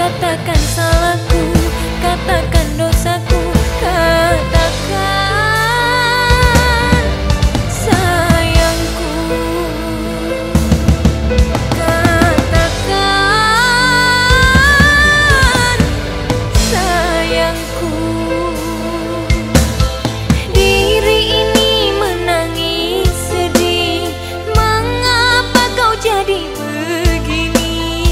Katakan salahku, katakan dosaku, katakan sayangku, katakan sayangku. Diri ini menangis sedih, mengapa kau jadi begini?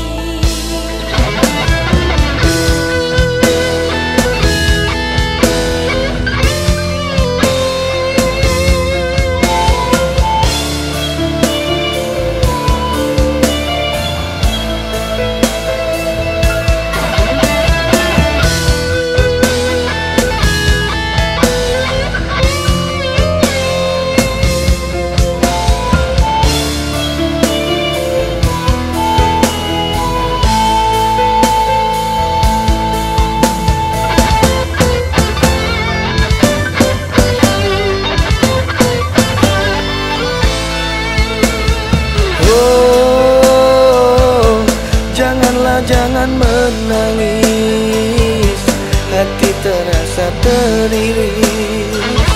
Jangan menangis, hati terasa teriris.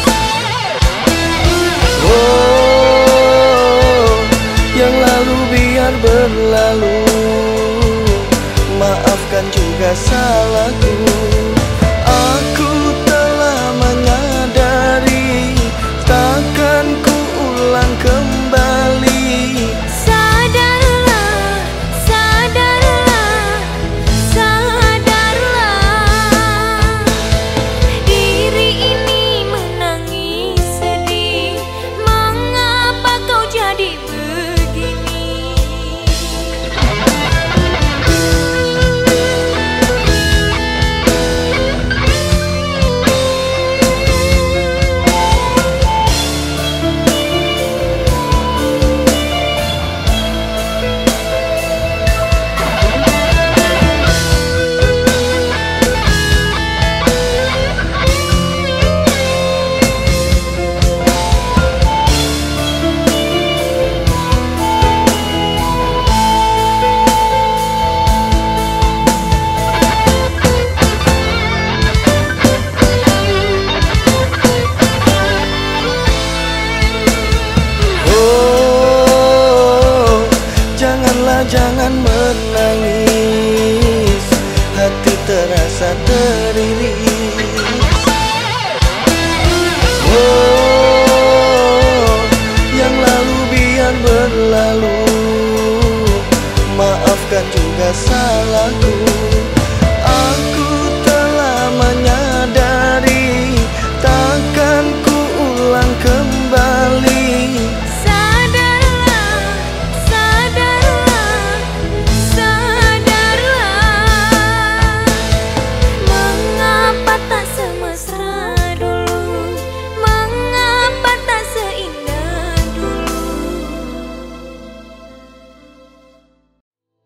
Oh, yang lalu biar berlalu, maafkan juga salahku. Aku telah menyadari, takkan ku ulang kembali. Jangan menangis, hati terasa teriris. Oh, yang lalu biar berlalu, maafkan juga salahku.